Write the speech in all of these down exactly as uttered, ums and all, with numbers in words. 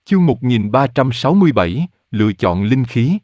Chương một nghìn ba trăm sáu mươi bảy, lựa chọn linh khí.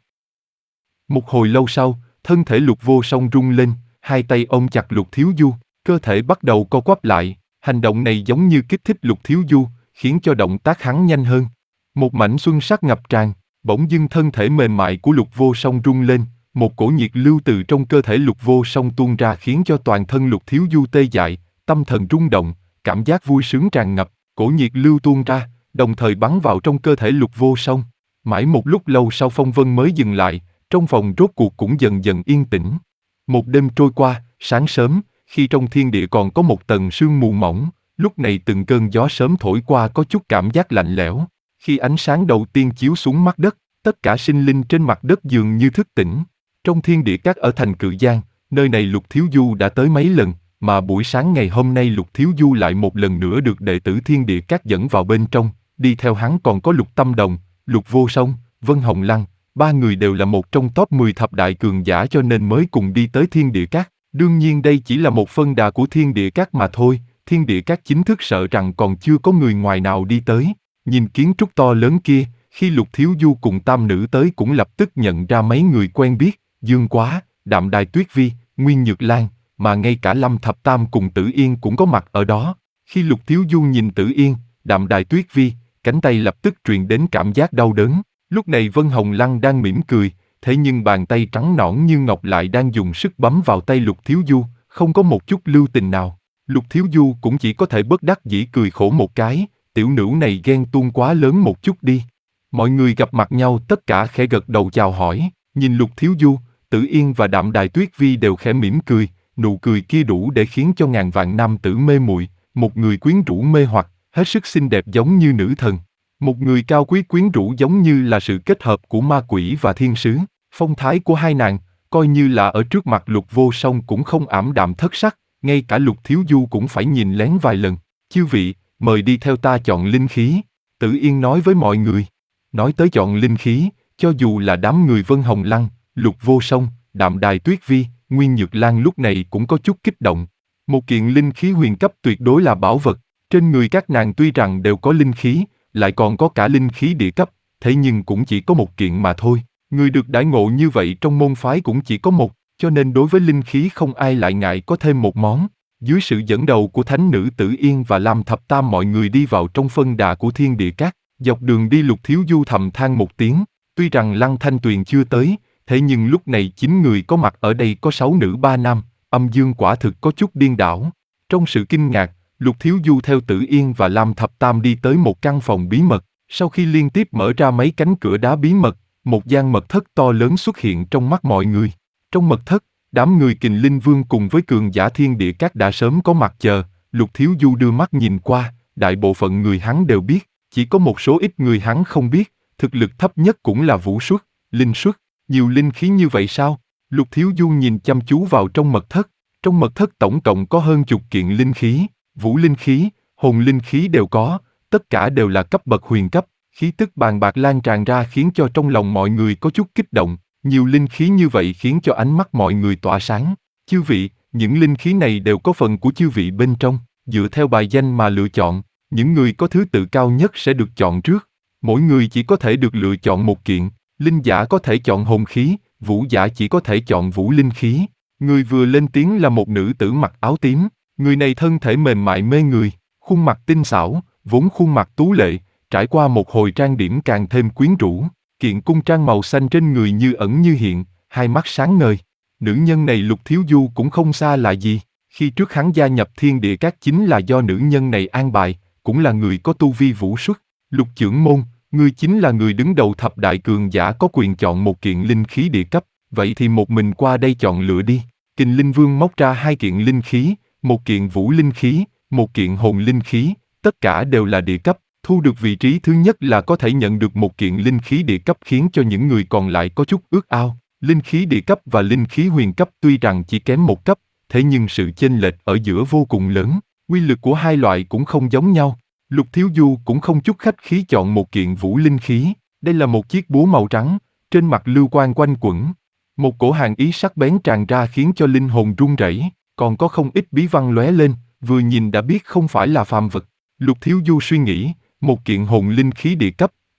Một hồi lâu sau, thân thể Lục Vô Song rung lên, hai tay ôm chặt Lục Thiếu Du, cơ thể bắt đầu co quắp lại, hành động này giống như kích thích Lục Thiếu Du, khiến cho động tác hắn nhanh hơn. Một mảnh xuân sắc ngập tràn, bỗng dưng thân thể mềm mại của Lục Vô Song rung lên, một cổ nhiệt lưu từ trong cơ thể Lục Vô Song tuôn ra khiến cho toàn thân Lục Thiếu Du tê dại, tâm thần rung động, cảm giác vui sướng tràn ngập, cổ nhiệt lưu tuôn ra, đồng thời bắn vào trong cơ thể Lục Vô Song. Mãi một lúc lâu sau phong vân mới dừng lại, trong phòng rốt cuộc cũng dần dần yên tĩnh. Một đêm trôi qua, sáng sớm, khi trong thiên địa còn có một tầng sương mù mỏng, lúc này từng cơn gió sớm thổi qua có chút cảm giác lạnh lẽo. Khi ánh sáng đầu tiên chiếu xuống mặt đất, tất cả sinh linh trên mặt đất dường như thức tỉnh. Trong thiên địa các ở thành Cự Giang, nơi này Lục Thiếu Du đã tới mấy lần, mà buổi sáng ngày hôm nay Lục Thiếu Du lại một lần nữa được đệ tử thiên địa các dẫn vào bên trong. Đi theo hắn còn có Lục Tâm Đồng, Lục Vô Song, Vân Hồng Lăng, ba người đều là một trong top mười thập đại cường giả cho nên mới cùng đi tới thiên địa các. Đương nhiên đây chỉ là một phân đà của thiên địa các mà thôi, thiên địa các chính thức sợ rằng còn chưa có người ngoài nào đi tới. Nhìn kiến trúc to lớn kia, khi Lục Thiếu Du cùng tam nữ tới cũng lập tức nhận ra mấy người quen biết, Dương Quá, Đạm Đài Tuyết Vi, Nguyên Nhược Lan, mà ngay cả Lâm Thập Tam cùng Tử Yên cũng có mặt ở đó. Khi Lục Thiếu Du nhìn Tử Yên, Đạm Đài Tuyết Vi, cánh tay lập tức truyền đến cảm giác đau đớn. Lúc này Vân Hồng Lăng đang mỉm cười, thế nhưng bàn tay trắng nõn như ngọc lại đang dùng sức bấm vào tay Lục Thiếu Du, không có một chút lưu tình nào. Lục Thiếu Du cũng chỉ có thể bất đắc dĩ cười khổ một cái, tiểu nữ này ghen tuông quá lớn một chút đi. Mọi người gặp mặt nhau tất cả khẽ gật đầu chào hỏi, nhìn Lục Thiếu Du, Tử Yên và Đạm Đài Tuyết Vi đều khẽ mỉm cười, nụ cười kia đủ để khiến cho ngàn vạn nam tử mê muội, một người quyến rũ mê hoặc, hết sức xinh đẹp giống như nữ thần. Một người cao quý quyến rũ giống như là sự kết hợp của ma quỷ và thiên sứ. Phong thái của hai nàng, coi như là ở trước mặt Lục Vô Song cũng không ảm đạm thất sắc, ngay cả Lục Thiếu Du cũng phải nhìn lén vài lần. Chư vị, mời đi theo ta chọn linh khí. Tử Yên nói với mọi người. Nói tới chọn linh khí, cho dù là đám người Vân Hồng Lăng, Lục Vô Song, Đạm Đài Tuyết Vi, Nguyên Nhược Lan lúc này cũng có chút kích động. Một kiện linh khí huyền cấp tuyệt đối là bảo vật. Trên người các nàng tuy rằng đều có linh khí, lại còn có cả linh khí địa cấp, thế nhưng cũng chỉ có một kiện mà thôi. Người được đãi ngộ như vậy trong môn phái cũng chỉ có một, cho nên đối với linh khí không ai lại ngại có thêm một món. Dưới sự dẫn đầu của thánh nữ Tử Yên và Lam Thập Tam mọi người đi vào trong phân đà của thiên địa các. Dọc đường đi Lục Thiếu Du thầm than một tiếng, tuy rằng Lăng Thanh Tuyền chưa tới, thế nhưng lúc này chín người có mặt ở đây có sáu nữ ba nam, âm dương quả thực có chút điên đảo. Trong sự kinh ngạc, Lục Thiếu Du theo Tử Yên và Lam Thập Tam đi tới một căn phòng bí mật, sau khi liên tiếp mở ra mấy cánh cửa đá bí mật, một gian mật thất to lớn xuất hiện trong mắt mọi người. Trong mật thất, đám người Kình Linh Vương cùng với cường giả thiên địa các đã sớm có mặt chờ. Lục Thiếu Du đưa mắt nhìn qua, đại bộ phận người hắn đều biết, chỉ có một số ít người hắn không biết, thực lực thấp nhất cũng là vũ xuất, linh xuất, nhiều linh khí như vậy sao? Lục Thiếu Du nhìn chăm chú vào trong mật thất, trong mật thất tổng cộng có hơn chục kiện linh khí, vũ linh khí, hồn linh khí đều có, tất cả đều là cấp bậc huyền cấp, khí tức bàn bạc lan tràn ra khiến cho trong lòng mọi người có chút kích động, nhiều linh khí như vậy khiến cho ánh mắt mọi người tỏa sáng. Chư vị, những linh khí này đều có phần của chư vị bên trong, dựa theo bài danh mà lựa chọn, những người có thứ tự cao nhất sẽ được chọn trước, mỗi người chỉ có thể được lựa chọn một kiện, linh giả có thể chọn hồn khí, vũ giả chỉ có thể chọn vũ linh khí. Người vừa lên tiếng là một nữ tử mặc áo tím, người này thân thể mềm mại mê người, khuôn mặt tinh xảo, vốn khuôn mặt tú lệ, trải qua một hồi trang điểm càng thêm quyến rũ, kiện cung trang màu xanh trên người như ẩn như hiện, hai mắt sáng ngời. Nữ nhân này Lục Thiếu Du cũng không xa lạ gì, khi trước hắn gia nhập thiên địa các chính là do nữ nhân này an bài, cũng là người có tu vi vũ xuất. Lục trưởng môn, ngươi chính là người đứng đầu thập đại cường giả có quyền chọn một kiện linh khí địa cấp, vậy thì một mình qua đây chọn lựa đi. Kình Linh Vương móc ra hai kiện linh khí, một kiện vũ linh khí, một kiện hồn linh khí, tất cả đều là địa cấp. Thu được vị trí thứ nhất là có thể nhận được một kiện linh khí địa cấp khiến cho những người còn lại có chút ước ao. Linh khí địa cấp và linh khí huyền cấp tuy rằng chỉ kém một cấp, thế nhưng sự chênh lệch ở giữa vô cùng lớn, quy lực của hai loại cũng không giống nhau. Lục Thiếu Du cũng không chút khách khí chọn một kiện vũ linh khí, đây là một chiếc búa màu trắng, trên mặt lưu quang quanh quẩn. Một cổ hàn ý sắc bén tràn ra khiến cho linh hồn run rẩy, còn có không ít bí văn lóe lên, vừa nhìn đã biết không phải là phàm vật. Lục Thiếu Du suy nghĩ, một kiện hồn linh khí địa cấp,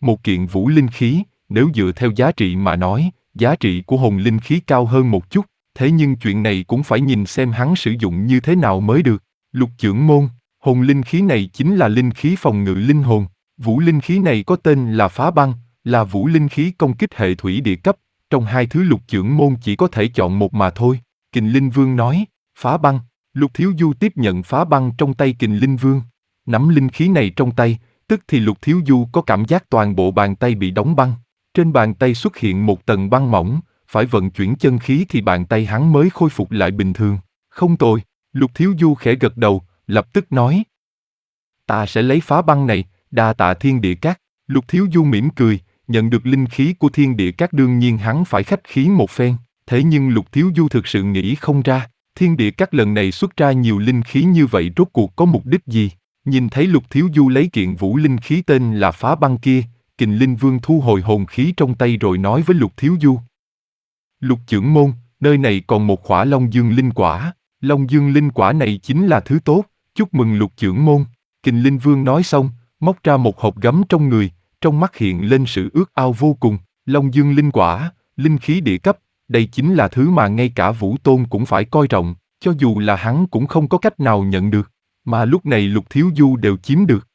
Một kiện vũ linh khí, nếu dựa theo giá trị mà nói, giá trị của hồn linh khí cao hơn một chút, thế nhưng chuyện này cũng phải nhìn xem hắn sử dụng như thế nào mới được. Lục Chưởng Môn, hồn linh khí này chính là linh khí phòng ngự linh hồn. Vũ linh khí này có tên là Phá Băng, là vũ linh khí công kích hệ thủy địa cấp. Trong hai thứ Lục Chưởng Môn chỉ có thể chọn một mà thôi. Kình Linh Vương nói, Phá Băng. Lục Thiếu Du tiếp nhận Phá Băng trong tay Kình Linh Vương. Nắm linh khí này trong tay, tức thì Lục Thiếu Du có cảm giác toàn bộ bàn tay bị đóng băng. Trên bàn tay xuất hiện một tầng băng mỏng, phải vận chuyển chân khí thì bàn tay hắn mới khôi phục lại bình thường. Không tồi, Lục Thiếu Du khẽ gật đầu, lập tức nói. Ta sẽ lấy Phá Băng này, đa tạ Thiên Địa Các. Lục Thiếu Du mỉm cười, nhận được linh khí của Thiên Địa Các đương nhiên hắn phải khách khí một phen. Thế nhưng Lục Thiếu Du thực sự nghĩ không ra, Thiên Địa Các lần này xuất ra nhiều linh khí như vậy rốt cuộc có mục đích gì? Nhìn thấy Lục Thiếu Du lấy kiện vũ linh khí tên là Phá Băng kia, Kình Linh Vương thu hồi hồn khí trong tay rồi nói với Lục Thiếu Du. Lục Chưởng Môn, nơi này còn một khỏa Long Dương Linh Quả. Long Dương Linh Quả này chính là thứ tốt, chúc mừng Lục Chưởng Môn. Kình Linh Vương nói xong, móc ra một hộp gấm trong người, trong mắt hiện lên sự ước ao vô cùng. Long Dương Linh Quả, linh khí địa cấp, đây chính là thứ mà ngay cả Vũ Tôn cũng phải coi trọng, cho dù là hắn cũng không có cách nào nhận được, mà lúc này Lục Thiếu Du đều chiếm được.